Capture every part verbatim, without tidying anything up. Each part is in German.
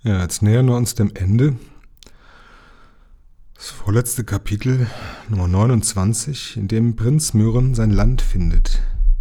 Ja, jetzt nähern wir uns dem Ende. Das vorletzte Kapitel, Nummer neunundzwanzig, in dem Prinz Myrren sein Land findet.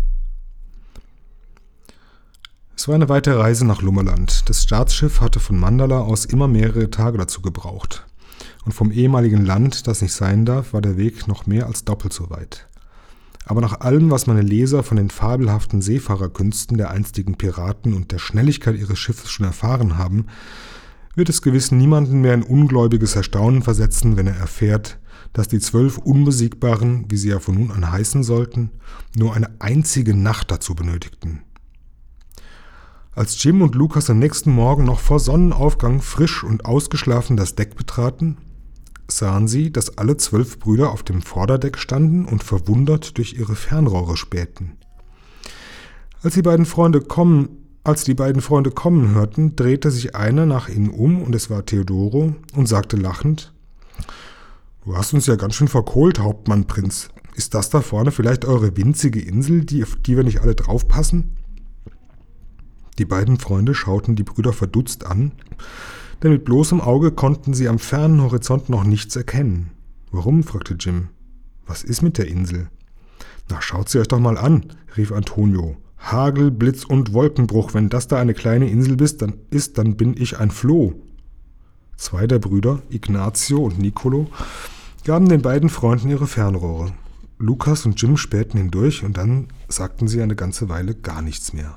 Es war eine weite Reise nach Lummerland. Das Staatsschiff hatte von Mandala aus immer mehrere Tage dazu gebraucht. Und vom ehemaligen Land, das nicht sein darf, war der Weg noch mehr als doppelt so weit. Aber nach allem, was meine Leser von den fabelhaften Seefahrerkünsten der einstigen Piraten und der Schnelligkeit ihres Schiffes schon erfahren haben, wird es gewiss niemanden mehr in ungläubiges Erstaunen versetzen, wenn er erfährt, dass die zwölf Unbesiegbaren, wie sie ja von nun an heißen sollten, nur eine einzige Nacht dazu benötigten. Als Jim und Lukas am nächsten Morgen noch vor Sonnenaufgang frisch und ausgeschlafen das Deck betraten, sahen sie, dass alle zwölf Brüder auf dem Vorderdeck standen und verwundert durch ihre Fernrohre spähten. Als die beiden Freunde kommen, als die beiden Freunde kommen hörten, drehte sich einer nach ihnen um, und es war Theodoro, und sagte lachend: »Du hast uns ja ganz schön verkohlt, Hauptmann Prinz. Ist das da vorne vielleicht eure winzige Insel, die, auf die wir nicht alle draufpassen?« Die beiden Freunde schauten die Brüder verdutzt an, denn mit bloßem Auge konnten sie am fernen Horizont noch nichts erkennen. »Warum?« fragte Jim. »Was ist mit der Insel?« »Na, schaut sie euch doch mal an«, rief Antonio. »Hagel, Blitz und Wolkenbruch, wenn das da eine kleine Insel ist, dann ist, dann bin ich ein Floh.« Zwei der Brüder, Ignazio und Nicolo, gaben den beiden Freunden ihre Fernrohre. Lukas und Jim spähten hindurch, und dann sagten sie eine ganze Weile gar nichts mehr.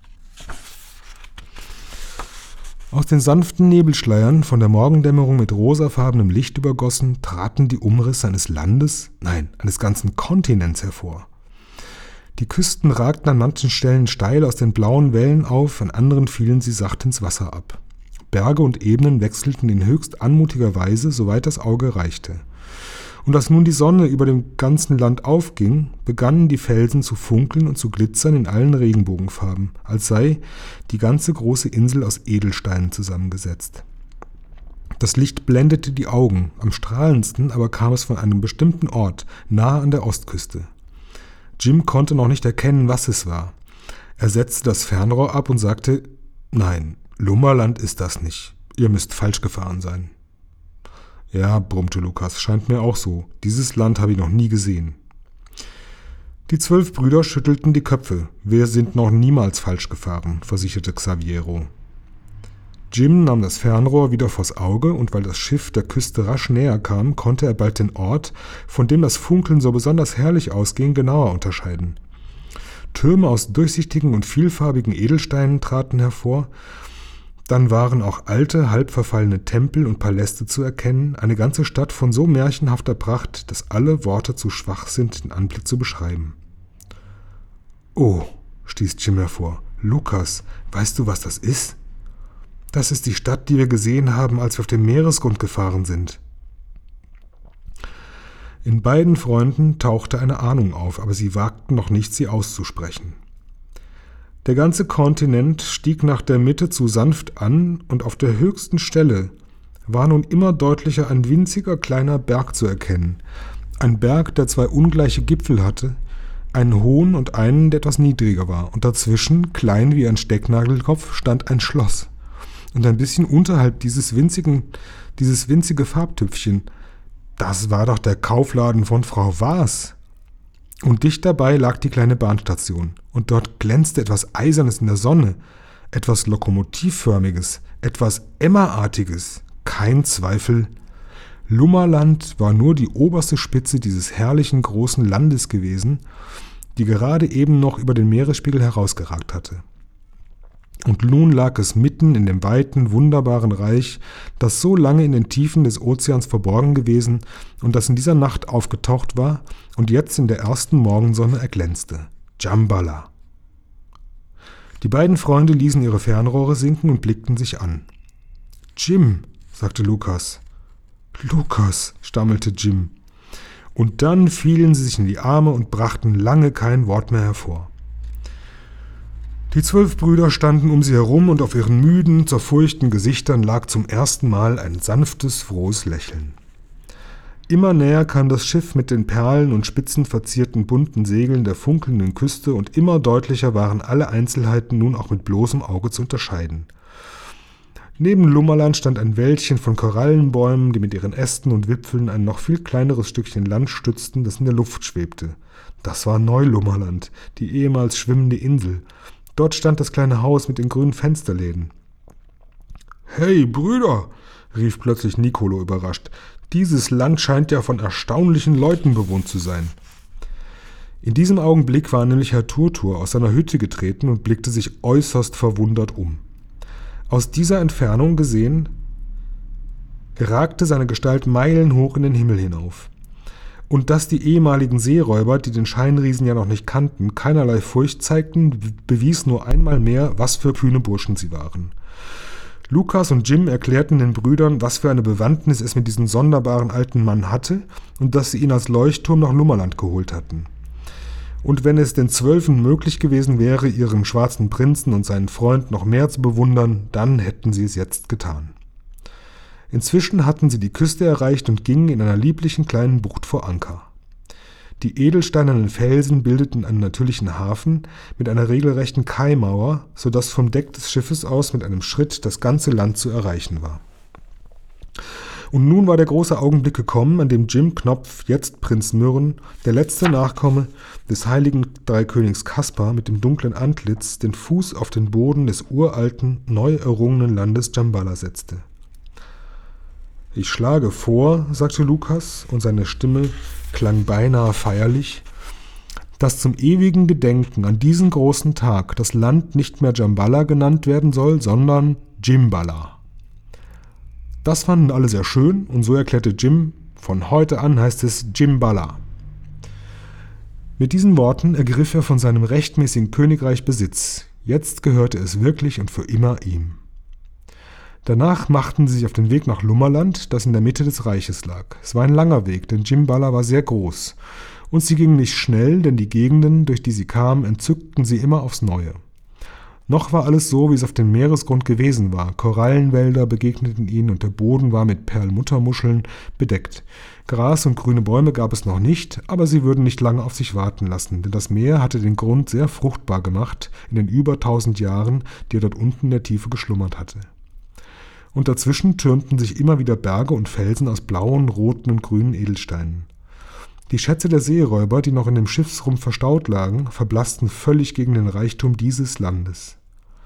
Aus den sanften Nebelschleiern, von der Morgendämmerung mit rosafarbenem Licht übergossen, traten die Umrisse eines Landes, nein, eines ganzen Kontinents hervor. Die Küsten ragten an manchen Stellen steil aus den blauen Wellen auf, an anderen fielen sie sacht ins Wasser ab. Berge und Ebenen wechselten in höchst anmutiger Weise, soweit das Auge reichte. Und als nun die Sonne über dem ganzen Land aufging, begannen die Felsen zu funkeln und zu glitzern in allen Regenbogenfarben, als sei die ganze große Insel aus Edelsteinen zusammengesetzt. Das Licht blendete die Augen, am strahlendsten aber kam es von einem bestimmten Ort, nahe an der Ostküste. Jim konnte noch nicht erkennen, was es war. Er setzte das Fernrohr ab und sagte: »Nein, Lummerland ist das nicht. Ihr müsst falsch gefahren sein.« »Ja«, brummte Lukas, »scheint mir auch so. Dieses Land habe ich noch nie gesehen.« Die zwölf Brüder schüttelten die Köpfe. »Wir sind noch niemals falsch gefahren«, versicherte Xaviero. Jim nahm das Fernrohr wieder vors Auge, und weil das Schiff der Küste rasch näher kam, konnte er bald den Ort, von dem das Funkeln so besonders herrlich ausging, genauer unterscheiden. Türme aus durchsichtigen und vielfarbigen Edelsteinen traten hervor, dann waren auch alte, halb verfallene Tempel und Paläste zu erkennen, eine ganze Stadt von so märchenhafter Pracht, dass alle Worte zu schwach sind, den Anblick zu beschreiben. »Oh«, stieß Jim hervor, »Lukas, weißt du, was das ist?« »Das ist die Stadt, die wir gesehen haben, als wir auf dem Meeresgrund gefahren sind.« In beiden Freunden tauchte eine Ahnung auf, aber sie wagten noch nicht, sie auszusprechen. Der ganze Kontinent stieg nach der Mitte zu sanft an, und auf der höchsten Stelle war nun immer deutlicher ein winziger kleiner Berg zu erkennen. Ein Berg, der zwei ungleiche Gipfel hatte, einen hohen und einen, der etwas niedriger war, und dazwischen, klein wie ein Stecknagelkopf, stand ein Schloss. Und ein bisschen unterhalb dieses winzigen, dieses winzige Farbtüpfchen, das war doch der Kaufladen von Frau Waas. Und dicht dabei lag die kleine Bahnstation, und dort glänzte etwas Eisernes in der Sonne, etwas Lokomotivförmiges, etwas Emmerartiges, kein Zweifel. Lummerland war nur die oberste Spitze dieses herrlichen großen Landes gewesen, die gerade eben noch über den Meeresspiegel herausgeragt hatte. Und nun lag es mitten in dem weiten, wunderbaren Reich, das so lange in den Tiefen des Ozeans verborgen gewesen und das in dieser Nacht aufgetaucht war und jetzt in der ersten Morgensonne erglänzte. Djambala. Die beiden Freunde ließen ihre Fernrohre sinken und blickten sich an. »Jim«, sagte Lukas. »Lukas«, stammelte Jim. Und dann fielen sie sich in die Arme und brachten lange kein Wort mehr hervor. Die zwölf Brüder standen um sie herum, und auf ihren müden, zerfurchten Gesichtern lag zum ersten Mal ein sanftes, frohes Lächeln. Immer näher kam das Schiff mit den perlen- und spitzenverzierten bunten Segeln der funkelnden Küste, und immer deutlicher waren alle Einzelheiten nun auch mit bloßem Auge zu unterscheiden. Neben Lummerland stand ein Wäldchen von Korallenbäumen, die mit ihren Ästen und Wipfeln ein noch viel kleineres Stückchen Land stützten, das in der Luft schwebte. Das war Neulummerland, die ehemals schwimmende Insel. Dort stand das kleine Haus mit den grünen Fensterläden. »Hey, Brüder«, rief plötzlich Nicolo überrascht, »dieses Land scheint ja von erstaunlichen Leuten bewohnt zu sein.« In diesem Augenblick war nämlich Herr Turtur aus seiner Hütte getreten und blickte sich äußerst verwundert um. Aus dieser Entfernung gesehen ragte seine Gestalt meilenhoch in den Himmel hinauf. Und dass die ehemaligen Seeräuber, die den Scheinriesen ja noch nicht kannten, keinerlei Furcht zeigten, bewies nur einmal mehr, was für kühne Burschen sie waren. Lukas und Jim erklärten den Brüdern, was für eine Bewandtnis es mit diesem sonderbaren alten Mann hatte und dass sie ihn als Leuchtturm nach Lummerland geholt hatten. Und wenn es den Zwölfen möglich gewesen wäre, ihren schwarzen Prinzen und seinen Freund noch mehr zu bewundern, dann hätten sie es jetzt getan. Inzwischen hatten sie die Küste erreicht und gingen in einer lieblichen kleinen Bucht vor Anker. Die edelsteinernen Felsen bildeten einen natürlichen Hafen mit einer regelrechten Kaimauer, sodass vom Deck des Schiffes aus mit einem Schritt das ganze Land zu erreichen war. Und nun war der große Augenblick gekommen, an dem Jim Knopf, jetzt Prinz Myrrhen, der letzte Nachkomme des heiligen Dreikönigs Kaspar mit dem dunklen Antlitz, den Fuß auf den Boden des uralten, neu errungenen Landes Djambala setzte. »Ich schlage vor«, sagte Lukas, und seine Stimme klang beinahe feierlich, »dass zum ewigen Gedenken an diesen großen Tag das Land nicht mehr Djambala genannt werden soll, sondern Jimbala.« Das fanden alle sehr schön, und so erklärte Jim, von heute an heißt es Jimbala. Mit diesen Worten ergriff er von seinem rechtmäßigen Königreich Besitz. Jetzt gehörte es wirklich und für immer ihm. Danach machten sie sich auf den Weg nach Lummerland, das in der Mitte des Reiches lag. Es war ein langer Weg, denn Jimbala war sehr groß. Und sie gingen nicht schnell, denn die Gegenden, durch die sie kamen, entzückten sie immer aufs Neue. Noch war alles so, wie es auf dem Meeresgrund gewesen war. Korallenwälder begegneten ihnen und der Boden war mit Perlmuttermuscheln bedeckt. Gras und grüne Bäume gab es noch nicht, aber sie würden nicht lange auf sich warten lassen, denn das Meer hatte den Grund sehr fruchtbar gemacht in den über tausend Jahren, die er dort unten in der Tiefe geschlummert hatte. Und dazwischen türmten sich immer wieder Berge und Felsen aus blauen, roten und grünen Edelsteinen. Die Schätze der Seeräuber, die noch in dem Schiffsrumpf verstaut lagen, verblassten völlig gegen den Reichtum dieses Landes.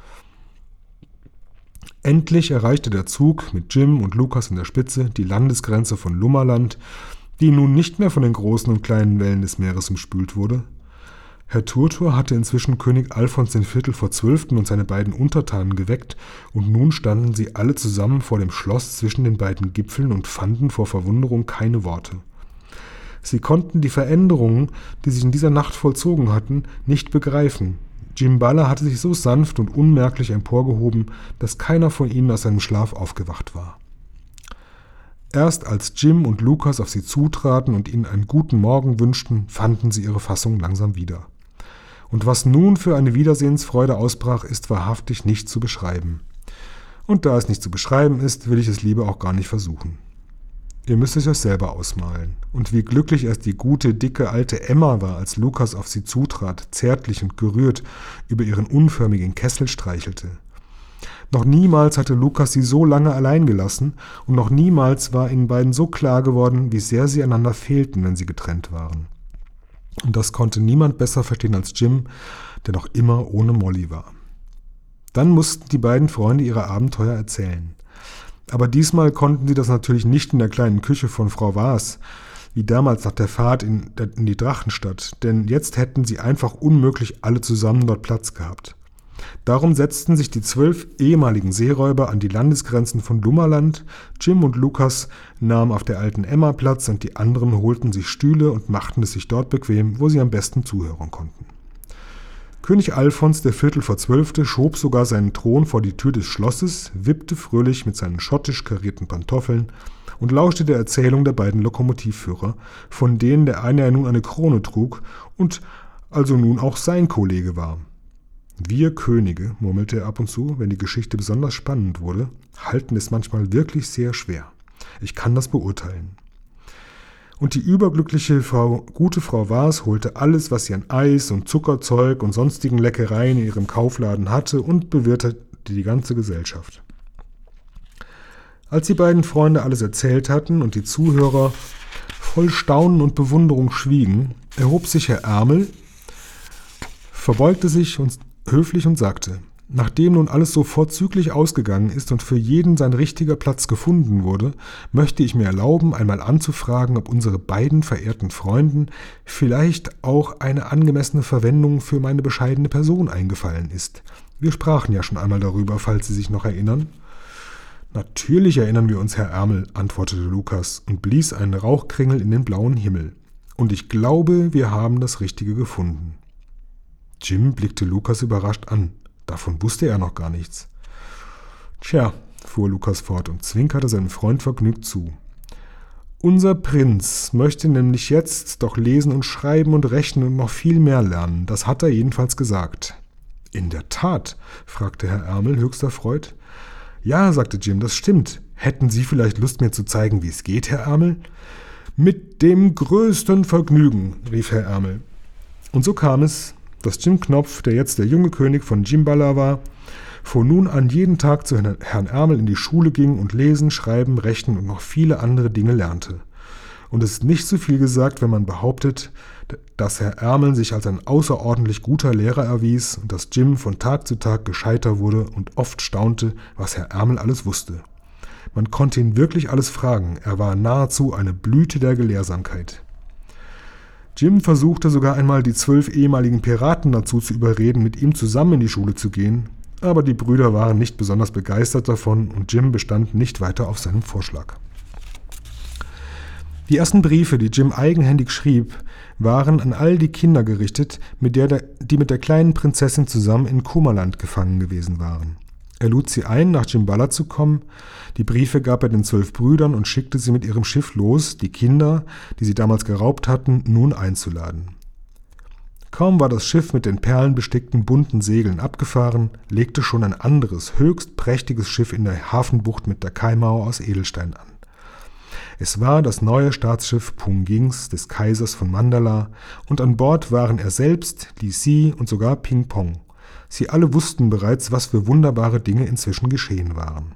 Endlich erreichte der Zug mit Jim und Lukas in der Spitze die Landesgrenze von Lummerland, die nun nicht mehr von den großen und kleinen Wellen des Meeres umspült wurde. Herr Turtur hatte inzwischen König Alfons der Vierte vor Zwölften und seine beiden Untertanen geweckt, und nun standen sie alle zusammen vor dem Schloss zwischen den beiden Gipfeln und fanden vor Verwunderung keine Worte. Sie konnten die Veränderungen, die sich in dieser Nacht vollzogen hatten, nicht begreifen. Jimbala hatte sich so sanft und unmerklich emporgehoben, dass keiner von ihnen aus seinem Schlaf aufgewacht war. Erst als Jim und Lukas auf sie zutraten und ihnen einen guten Morgen wünschten, fanden sie ihre Fassung langsam wieder. Und was nun für eine Wiedersehensfreude ausbrach, ist wahrhaftig nicht zu beschreiben. Und da es nicht zu beschreiben ist, will ich es lieber auch gar nicht versuchen. Ihr müsst es euch selber ausmalen. Und wie glücklich erst die gute, dicke, alte Emma war, als Lukas auf sie zutrat, zärtlich und gerührt über ihren unförmigen Kessel streichelte. Noch niemals hatte Lukas sie so lange allein gelassen, und noch niemals war ihnen beiden so klar geworden, wie sehr sie einander fehlten, wenn sie getrennt waren. Und das konnte niemand besser verstehen als Jim, der noch immer ohne Molly war. Dann mussten die beiden Freunde ihre Abenteuer erzählen. Aber diesmal konnten sie das natürlich nicht in der kleinen Küche von Frau Waas, wie damals nach der Fahrt in, in die Drachenstadt, denn jetzt hätten sie einfach unmöglich alle zusammen dort Platz gehabt. Darum setzten sich die zwölf ehemaligen Seeräuber an die Landesgrenzen von Lummerland. Jim und Lukas nahmen auf der alten Emma Platz und die anderen holten sich Stühle und machten es sich dort bequem, wo sie am besten zuhören konnten. König Alfons der Vierte vor Zwölfte schob sogar seinen Thron vor die Tür des Schlosses, wippte fröhlich mit seinen schottisch karierten Pantoffeln und lauschte der Erzählung der beiden Lokomotivführer, von denen der eine ja nun eine Krone trug und also nun auch sein Kollege war. Wir Könige, murmelte er ab und zu, wenn die Geschichte besonders spannend wurde, halten es manchmal wirklich sehr schwer. Ich kann das beurteilen. Und die überglückliche Frau, gute Frau Waas holte alles, was sie an Eis und Zuckerzeug und sonstigen Leckereien in ihrem Kaufladen hatte, und bewirtete die ganze Gesellschaft. Als die beiden Freunde alles erzählt hatten und die Zuhörer voll Staunen und Bewunderung schwiegen, erhob sich Herr Ärmel, verbeugte sich uns höflich und sagte: Nachdem nun alles so vorzüglich ausgegangen ist und für jeden sein richtiger Platz gefunden wurde, möchte ich mir erlauben, einmal anzufragen, ob unsere beiden verehrten Freunden vielleicht auch eine angemessene Verwendung für meine bescheidene Person eingefallen ist. Wir sprachen ja schon einmal darüber, falls Sie sich noch erinnern. »Natürlich erinnern wir uns, Herr Ärmel«, antwortete Lukas und blies einen Rauchkringel in den blauen Himmel. »Und ich glaube, wir haben das Richtige gefunden.« Jim blickte Lukas überrascht an. Davon wusste er noch gar nichts. »Tja«, fuhr Lukas fort und zwinkerte seinem Freund vergnügt zu. »Unser Prinz möchte nämlich jetzt doch lesen und schreiben und rechnen und noch viel mehr lernen. Das hat er jedenfalls gesagt.« »In der Tat?«, fragte Herr Ärmel höchst erfreut. »Ja«, sagte Jim, »das stimmt. Hätten Sie vielleicht Lust, mir zu zeigen, wie es geht, Herr Ärmel?« »Mit dem größten Vergnügen«, rief Herr Ärmel. Und so kam es, dass Jim Knopf, der jetzt der junge König von Jimbala war, von nun an jeden Tag zu Herrn Ärmel in die Schule ging und lesen, schreiben, rechnen und noch viele andere Dinge lernte. Und es ist nicht so viel gesagt, wenn man behauptet, dass Herr Ärmel sich als ein außerordentlich guter Lehrer erwies und dass Jim von Tag zu Tag gescheiter wurde und oft staunte, was Herr Ärmel alles wusste. Man konnte ihn wirklich alles fragen, er war nahezu eine Blüte der Gelehrsamkeit. Jim versuchte sogar einmal, die zwölf ehemaligen Piraten dazu zu überreden, mit ihm zusammen in die Schule zu gehen, aber die Brüder waren nicht besonders begeistert davon und Jim bestand nicht weiter auf seinem Vorschlag. Die ersten Briefe, die Jim eigenhändig schrieb, waren an all die Kinder gerichtet, mit der, die mit der kleinen Prinzessin zusammen in Kummerland gefangen gewesen waren. Er lud sie ein, nach Jimbala zu kommen. Die Briefe gab er den zwölf Brüdern und schickte sie mit ihrem Schiff los, die Kinder, die sie damals geraubt hatten, nun einzuladen. Kaum war das Schiff mit den perlenbestickten bunten Segeln abgefahren, legte schon ein anderes, höchst prächtiges Schiff in der Hafenbucht mit der Kaimauer aus Edelstein an. Es war das neue Staatsschiff Pungings des Kaisers von Mandala und an Bord waren er selbst, Li Si und sogar Ping Pong. Sie alle wussten bereits, was für wunderbare Dinge inzwischen geschehen waren.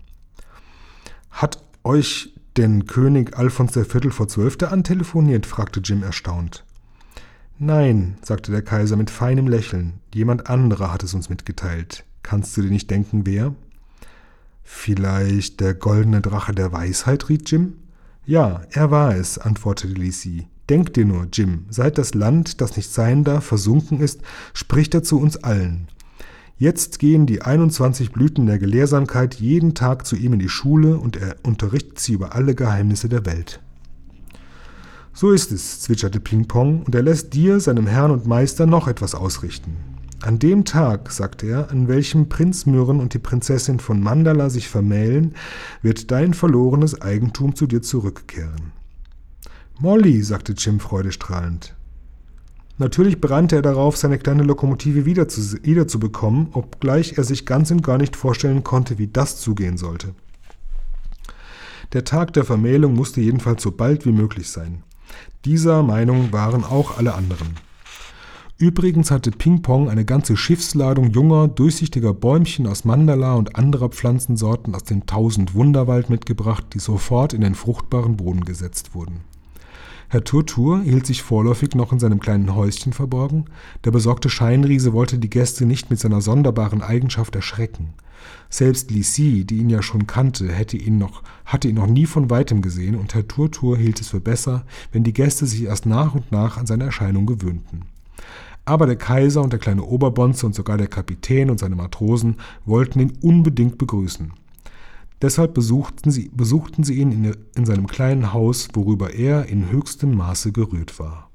»Hat euch denn König Alfons der Viertel vor Zwölfte antelefoniert?« fragte Jim erstaunt. »Nein«, sagte der Kaiser mit feinem Lächeln, »jemand anderer hat es uns mitgeteilt. Kannst du dir nicht denken, wer?« »Vielleicht der goldene Drache der Weisheit«, riet Jim. »Ja, er war es«, antwortete Li Si. »Denk dir nur, Jim, seit das Land, das nicht sein darf, versunken ist, spricht er zu uns allen. Jetzt gehen die einundzwanzig Blüten der Gelehrsamkeit jeden Tag zu ihm in die Schule und er unterrichtet sie über alle Geheimnisse der Welt.« »So ist es«, zwitscherte Ping Pong, »und er lässt dir, seinem Herrn und Meister, noch etwas ausrichten. An dem Tag«, sagte er, »an welchem Prinz Myrren und die Prinzessin von Mandala sich vermählen, wird dein verlorenes Eigentum zu dir zurückkehren.« »Molly«, sagte Jim freudestrahlend. Natürlich brannte er darauf, seine kleine Lokomotive wiederzubekommen, wieder zu bekommen, obgleich er sich ganz und gar nicht vorstellen konnte, wie das zugehen sollte. Der Tag der Vermählung musste jedenfalls so bald wie möglich sein. Dieser Meinung waren auch alle anderen. Übrigens hatte Ping Pong eine ganze Schiffsladung junger, durchsichtiger Bäumchen aus Mandala und anderer Pflanzensorten aus dem Tausend-Wunderwald mitgebracht, die sofort in den fruchtbaren Boden gesetzt wurden. Herr Turtur hielt sich vorläufig noch in seinem kleinen Häuschen verborgen. Der besorgte Scheinriese wollte die Gäste nicht mit seiner sonderbaren Eigenschaft erschrecken. Selbst Li Si, die ihn ja schon kannte, hätte ihn noch, hatte ihn noch nie von Weitem gesehen, und Herr Turtur hielt es für besser, wenn die Gäste sich erst nach und nach an seine Erscheinung gewöhnten. Aber der Kaiser und der kleine Oberbonze und sogar der Kapitän und seine Matrosen wollten ihn unbedingt begrüßen. Deshalb besuchten sie, besuchten sie ihn in, in seinem kleinen Haus, worüber er in höchstem Maße gerührt war.